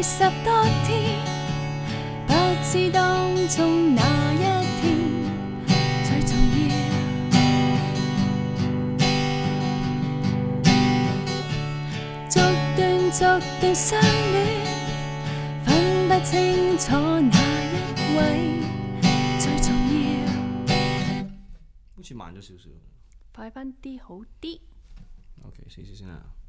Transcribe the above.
20多天，不知當中哪一天最重要。逐段相戀，分不清楚哪一位最重要。 好似慢咗少少。 快返啲好啲。 OK，試試先啦。